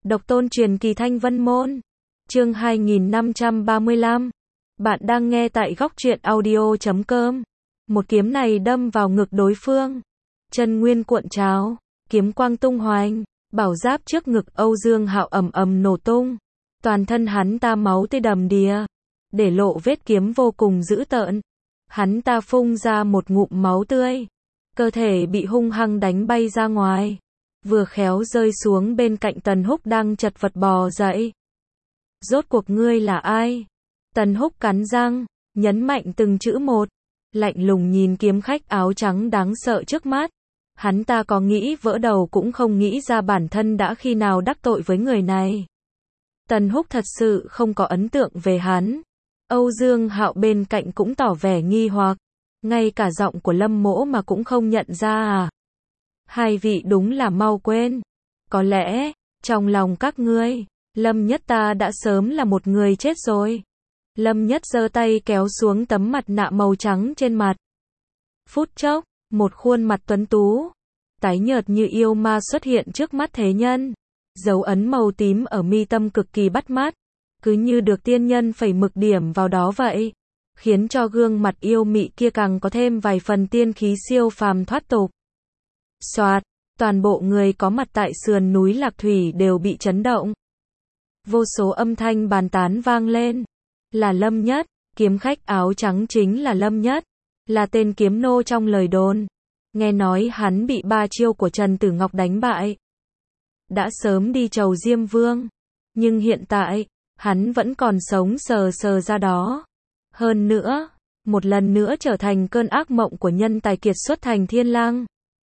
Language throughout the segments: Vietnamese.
Độc tôn truyền kỳ Thanh Vân Môn. Chương 2535. Bạn đang nghe tại góc truyện audio.com. Một kiếm này đâm vào ngực đối phương. Chân nguyên cuộn trào, kiếm quang tung hoành, bảo giáp trước ngực Âu Dương Hạo ầm ầm nổ tung. Toàn thân hắn ta máu tươi đầm đìa, để lộ vết kiếm vô cùng dữ tợn. Hắn ta phun ra một ngụm máu tươi, cơ thể bị hung hăng đánh bay ra ngoài, vừa khéo rơi xuống bên cạnh Tần Húc đang chật vật bò dậy. Rốt cuộc ngươi là ai? Tần Húc cắn răng, nhấn mạnh từng chữ một, lạnh lùng nhìn kiếm khách áo trắng đáng sợ trước mắt. Hắn ta có nghĩ vỡ đầu cũng không nghĩ ra bản thân đã khi nào đắc tội với người này. Tần Húc thật sự không có ấn tượng về hắn. Âu Dương Hạo bên cạnh cũng tỏ vẻ nghi hoặc, ngay cả giọng của Lâm Mỗ mà cũng không nhận ra à? Hai vị đúng là mau quên. Có lẽ, trong lòng các ngươi, Lâm Nhất ta đã sớm là một người chết rồi. Lâm Nhất giơ tay kéo xuống tấm mặt nạ màu trắng trên mặt. Phút chốc, một khuôn mặt tuấn tú, tái nhợt như yêu ma xuất hiện trước mắt thế nhân. Dấu ấn màu tím ở mi tâm cực kỳ bắt mắt, cứ như được tiên nhân phẩy mực điểm vào đó vậy, khiến cho gương mặt yêu mị kia càng có thêm vài phần tiên khí siêu phàm thoát tục. Soạt, toàn bộ người có mặt tại sườn núi Lạc Thủy đều bị chấn động. Vô số âm thanh bàn tán vang lên. Là Lâm Nhất, kiếm khách áo trắng chính là Lâm Nhất, là tên kiếm nô trong lời đồn. Nghe nói hắn bị 3 chiêu của Trần Tử Ngọc đánh bại, đã sớm đi chầu Diêm Vương, nhưng hiện tại, hắn vẫn còn sống sờ sờ ra đó. Hơn nữa, một lần nữa trở thành cơn ác mộng của nhân tài kiệt xuất thành Thiên Lang.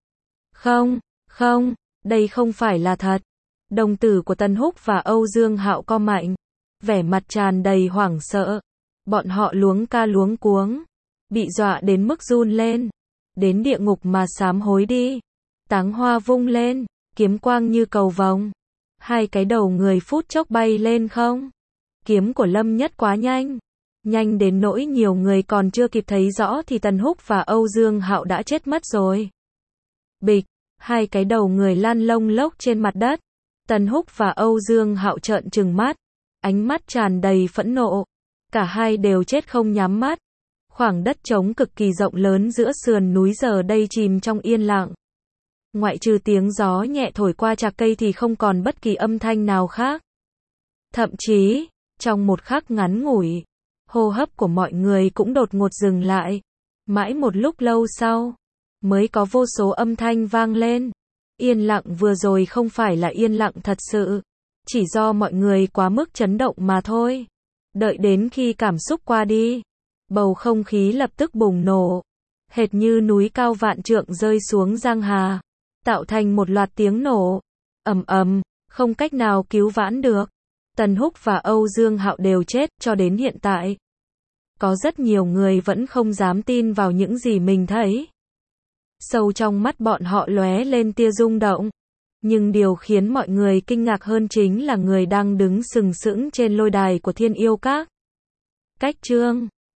Không, đây không phải là thật. Đồng tử của Tần Húc và Âu Dương Hạo co mạnh, vẻ mặt tràn đầy hoảng sợ. Bọn họ luống ca luống cuống, bị dọa đến mức run lên. Đến địa ngục mà sám hối đi. Táng hoa vung lên, kiếm quang như cầu vồng. Hai cái đầu người phút chốc bay lên không. Kiếm của Lâm Nhất quá nhanh, nhanh đến nỗi nhiều người còn chưa kịp thấy rõ thì Tần Húc và Âu Dương Hạo đã chết mất rồi. Bịch, hai cái đầu người lan lông lốc trên mặt đất. Tần Húc và Âu Dương Hạo trợn trừng mắt, ánh mắt tràn đầy phẫn nộ. Cả hai đều chết không nhắm mắt. Khoảng đất trống cực kỳ rộng lớn giữa sườn núi giờ đây chìm trong yên lặng. Ngoại trừ tiếng gió nhẹ thổi qua chạc cây thì không còn bất kỳ âm thanh nào khác. Thậm chí, trong một khắc ngắn ngủi, hô hấp của mọi người cũng đột ngột dừng lại. Mãi một lúc lâu sau, mới có vô số âm thanh vang lên. Yên lặng vừa rồi không phải là yên lặng thật sự, chỉ do mọi người quá mức chấn động mà thôi. Đợi đến khi cảm xúc qua đi, bầu không khí lập tức bùng nổ, hệt như núi cao vạn trượng rơi xuống giang hà, tạo thành một loạt tiếng nổ ầm ầm, không cách nào cứu vãn được. Tần Húc và Âu Dương Hạo đều chết. Cho đến hiện tại, có rất nhiều người vẫn không dám tin vào những gì mình thấy. Sâu trong mắt bọn họ lóe lên tia rung động. Nhưng điều khiến mọi người kinh ngạc hơn chính là người đang đứng sừng sững trên lôi đài của Thiên Yêu Các. Cách chương